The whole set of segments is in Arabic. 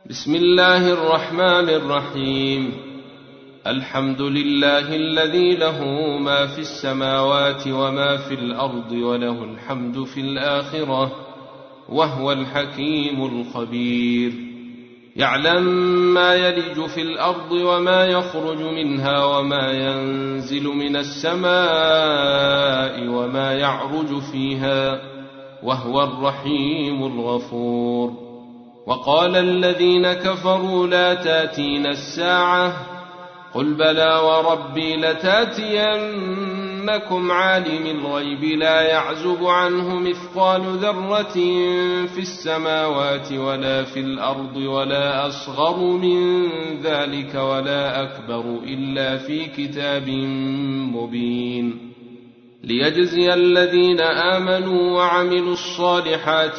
بسم الله الرحمن الرحيم. الحمد لله الذي له ما في السماوات وما في الأرض وله الحمد في الآخرة وهو الحكيم الخبير. يعلم ما يلج في الأرض وما يخرج منها وما ينزل من السماء وما يعرج فيها وهو الرحيم الغفور. وقال الذين كفروا لا تاتين الساعة قل بلى وربي لتاتينكم عالم الغيب لا يعزب عنه مثقال ذرة في السماوات ولا في الأرض ولا أصغر من ذلك ولا أكبر إلا في كتاب مبين ليجزي الذين آمنوا وعملوا الصالحات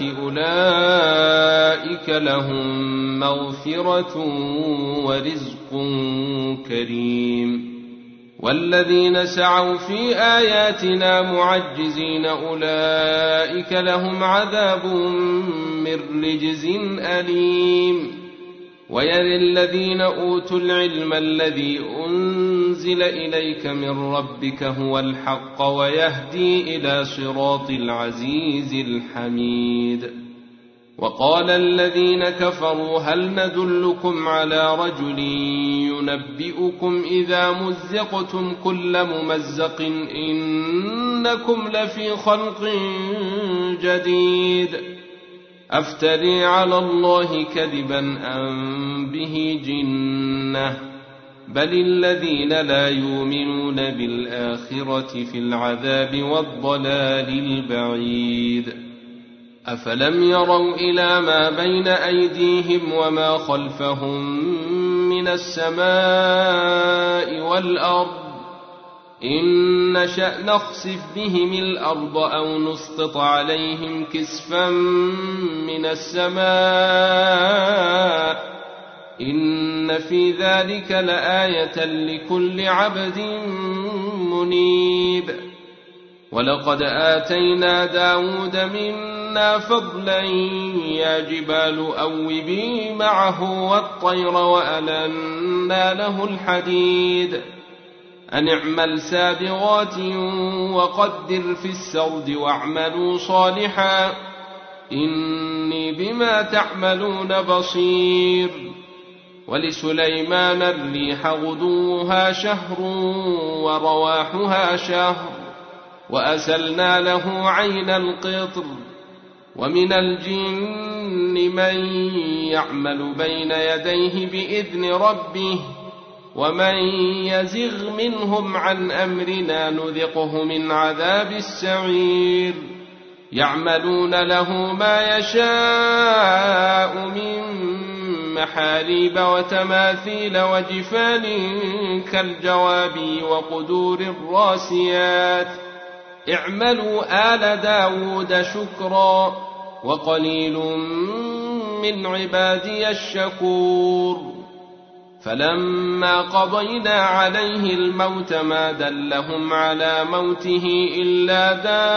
أولئك لهم مغفرة ورزق كريم. والذين سعوا في آياتنا معجزين أولئك لهم عذاب من رجز أليم. ويرى الذين أوتوا العلم الذي أنزل إليك من ربك هو الحق ويهدي إلى صراط العزيز الحميد. وقال الذين كفروا هل ندلكم على رجل ينبئكم إذا مزقتم كل ممزق إنكم لفي خلق جديد أفتري على الله كذبا أم به جنة بل الذين لا يؤمنون بالآخرة في العذاب والضلال البعيد. أفلم يروا إلى ما بين أيديهم وما خلفهم من السماء والأرض إن نشأ نخسف بهم الأرض أو نسقط عليهم كسفا من السماء إن في ذلك لآية لكل عبد منيب. ولقد آتينا داود منا فضلا يا جبال أوبي معه والطير وألنا له الحديد أن اعمل سابغات وقدر في السرد واعملوا صالحا إني بما تعملون بصير. ولسليمان الريح غدوها شهر ورواحها شهر وأسلنا له عين القطر. ومن الجن من يعمل بين يديه بإذن ربه ومن يزغ منهم عن أمرنا نذقه من عذاب السعير. يعملون له ما يشاء من محاريب وتماثيل وجفان كالجواب وقدور الراسيات اعملوا آل داود شكرا وقليل من عبادي الشكور. فلما قضينا عليه الموت ما دلهم على موته إلا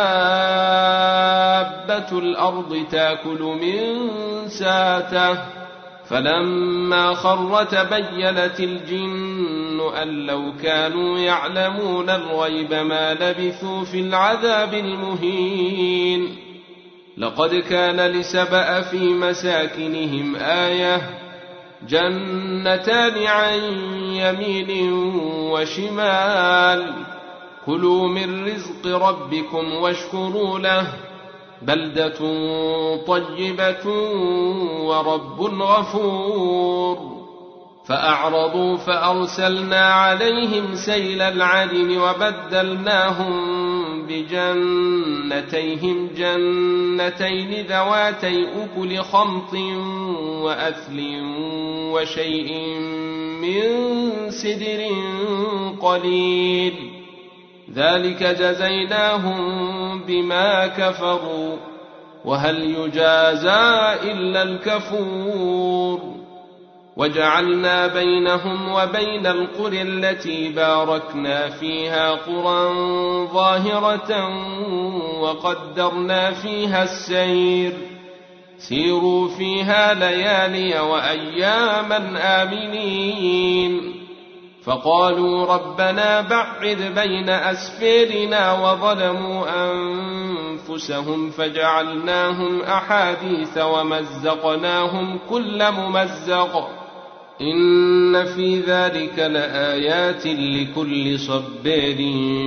دابة الأرض تأكل من ساته فلما خر تبينت الجن أن لو كانوا يعلمون الغيب ما لبثوا في العذاب المهين. لقد كان لسبأ في مساكنهم آية جنتان عن يمين وشمال كلوا من رزق ربكم واشكروا له بلدة طيبة ورب غفور. فأعرضوا فأرسلنا عليهم سيل العرم وبدلناهم بجنتيهم جنتين ذواتي أكل خمط وأثل وشيء من سدر قليل ذلك جزيناهم بما كفروا وهل يجازى إلا الكفور. وجعلنا بينهم وبين القرى التي باركنا فيها قرى ظاهرة وقدرنا فيها السير سيروا فيها ليالي وأياما آمنين. فقالوا ربنا بعد بين أسفارنا وظلموا أنفسهم فجعلناهم أحاديث ومزقناهم كل ممزق إن في ذلك لآيات لكل صبار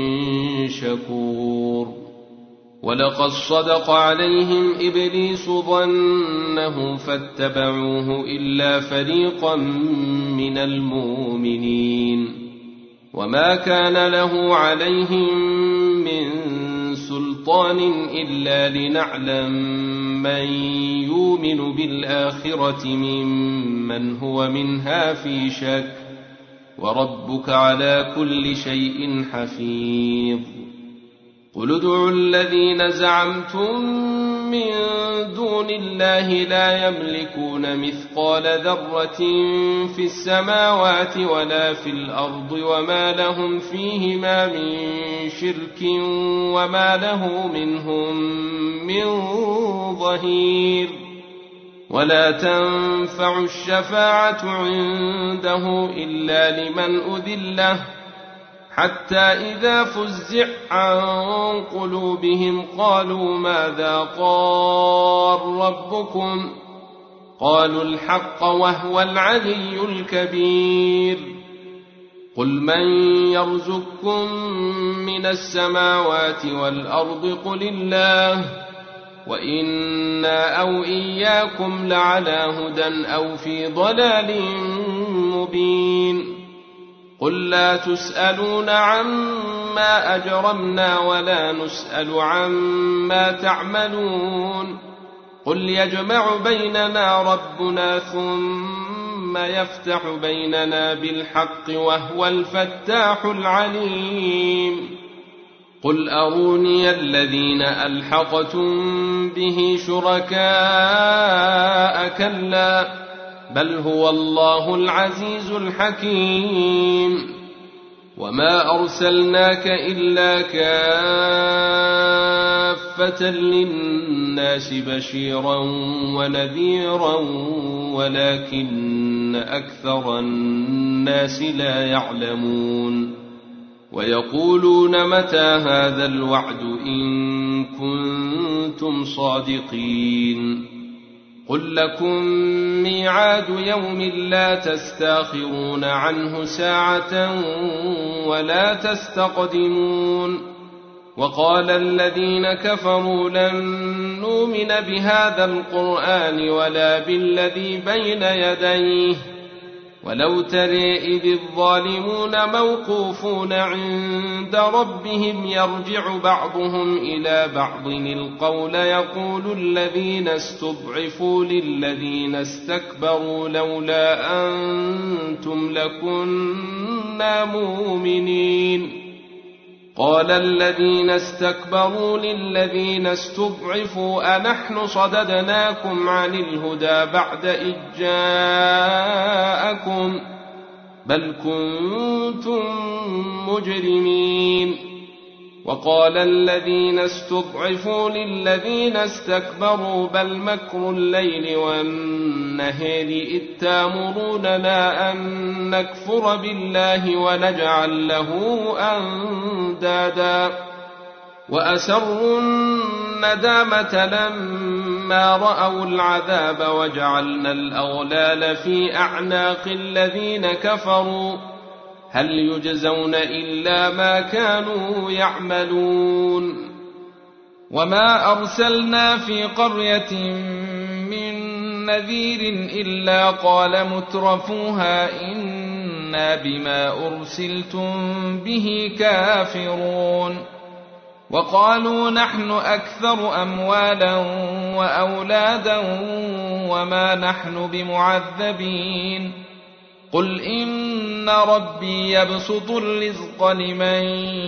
شكور. ولقد صدق عليهم إبليس ظنه فاتبعوه إلا فريقا من المؤمنين وما كان له عليهم من سلطان إلا لنعلم من يؤمن بالآخرة ممن هو منها في شك وربك على كل شيء حفيظ. قل ادعوا الذين زعمتم من دون الله لا يملكون مثقال ذرة في السماوات ولا في الأرض وما لهم فيهما من شرك وما له منهم من ظهير. ولا تنفع الشفاعة عنده إلا لمن أذن له حتى إذا فزع عن قلوبهم قالوا ماذا قال ربكم قالوا الحق وهو العلي الكبير. قل من يرزقكم من السماوات والأرض قل الله وإنا أو إياكم لعلى هدى أو في ضلال مبين. قل لا تسألون عما أجرمنا ولا نسأل عما تعملون. قل يجمع بيننا ربنا ثم يفتح بيننا بالحق وهو الفتاح العليم. قل أروني الذين ألحقتم به شركاء كلا بل هو الله العزيز الحكيم. وما أرسلناك إلا كافة للناس بشيرا ونذيرا ولكن أكثر الناس لا يعلمون. ويقولون متى هذا الوعد إن كنتم صادقين. قل لكم ميعاد يوم لا تستاخرون عنه ساعة ولا تستقدمون. وقال الذين كفروا لن نؤمن بهذا القرآن ولا بالذي بين يديه ولو ترى إذ الظالمون موقوفون عند ربهم يرجع بعضهم إلى بعض القول يقول الذين استضعفوا للذين استكبروا لولا أنتم لكنا مؤمنين. قال الذين استكبروا للذين استضعفوا أنحن صددناكم عن الهدى بعد إذ جاءكم بل كنتم مجرمين. وقال الذين استضعفوا للذين استكبروا بل مكر الليل والنهار إذ تأمروننا أن نكفر بالله ونجعل له أندادا. وأسروا الندامة لما رأوا العذاب وجعلنا الأغلال في أعناق الذين كفروا هل يجزون إلا ما كانوا يعملون. وما أرسلنا في قرية من نذير إلا قال مترفوها إنا بما أرسلتم به كافرون. وقالوا نحن أكثر أموالا وأولادا وما نحن بمعذبين. قل إن ربي يبسط الرزق لمن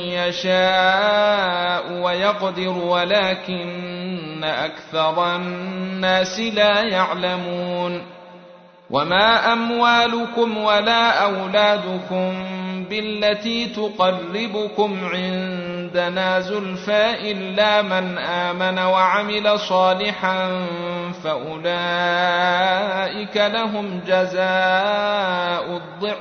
يشاء ويقدر ولكن أكثر الناس لا يعلمون. وما أموالكم ولا أولادكم بالتي تقربكم عندنا زلفى إلا من آمن وعمل صالحا فأولئك لهم جزاء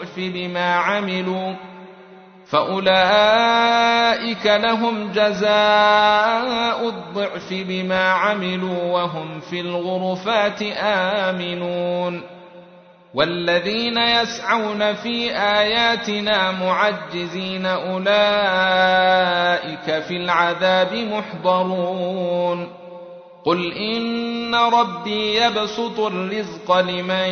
الضعف بما عملوا وهم في الغرفات آمنون. والذين يسعون في آياتنا معجزين أولئك في العذاب محضرون. قل إن ربي يبسط الرزق لمن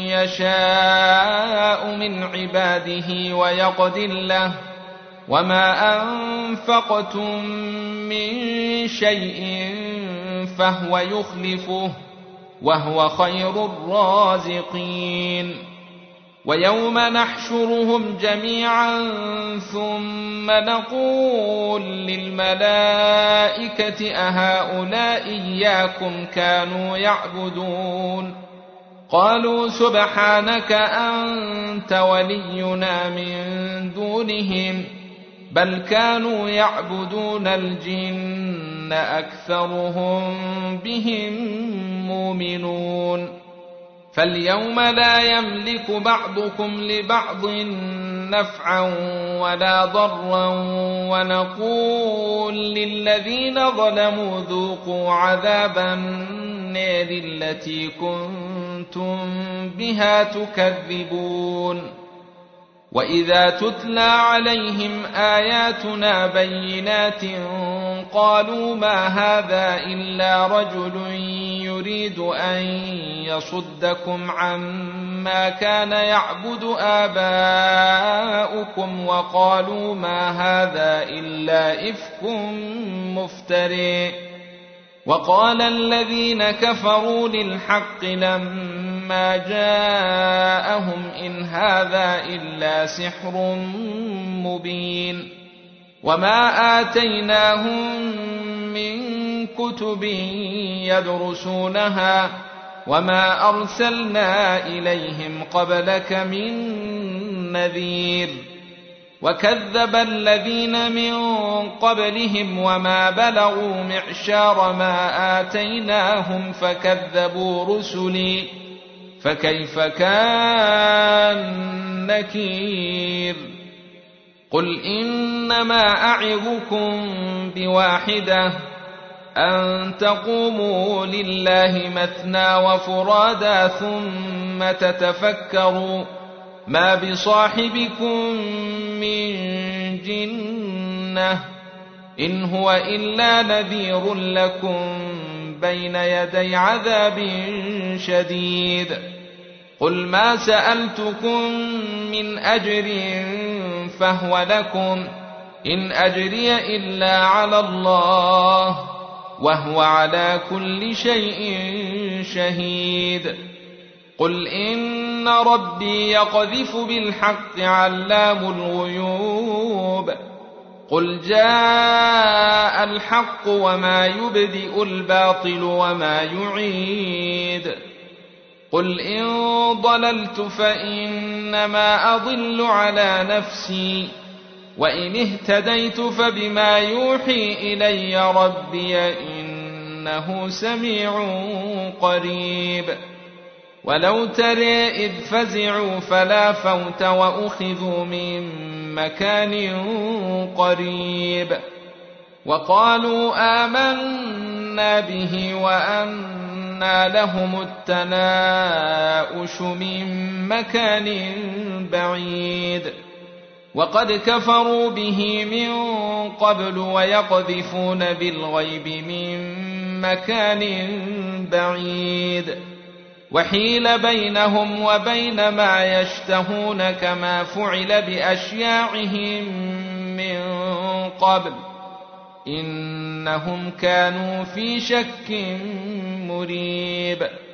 يشاء من عباده ويقدر له وما أنفقتم من شيء فهو يخلفه وهو خير الرازقين. ويوم نحشرهم جميعا ثم نقول للملائكة أهؤلاء إياكم كانوا يعبدون قالوا سبحانك أنت ولينا من دونهم بل كانوا يعبدون الجن أكثرهم بهم مؤمنون. فاليوم لا يملك بعضكم لبعض نفعا ولا ضرا ونقول للذين ظلموا ذوقوا عذاب النار التي كنتم بها تكذبون. وإذا تتلى عليهم آياتنا بينات قالوا ما هذا إلا رجل يريد أن يصدكم عما كان يعبد آباؤكم وقالوا ما هذا إلا إفك مفتري. وقال الذين كفروا للحق لما جاءهم إن هذا إلا سحر مبين. وما آتيناهم من كتب يدرسونها وما أرسلنا إليهم قبلك من نذير. وكذب الذين من قبلهم وما بلغوا معشار ما آتيناهم فكذبوا رسلي فكيف كان نكير. قل إنما أعظكم بواحدة أن تقوموا لله مثنى وفرادا ثم تتفكروا ما بصاحبكم من جنة إن هو إلا نذير لكم بين يدي عذاب شديد. قل ما سألتكم من أجر فهو لكم إن أجري إلا على الله وهو على كل شيء شهيد. قل إن ربي يقذف بالحق علام الغيوب. قل جاء الحق وما يبدئ الباطل وما يعيد. قل إن ضللت فإنما أضل على نفسي وإن اهتديت فبما يوحي إلي ربي إنه سميع قريب. ولو ترى إذ فزعوا فلا فوت وأخذوا من مكان قريب وقالوا آمنا به وأنى لهم التناؤش من مكان بعيد. وقد كفروا به من قبل ويقذفون بالغيب من مكان بعيد. وحيل بينهم وبين ما يشتهون كما فعل بأشياعهم من قبل إنهم كانوا في شك مريب.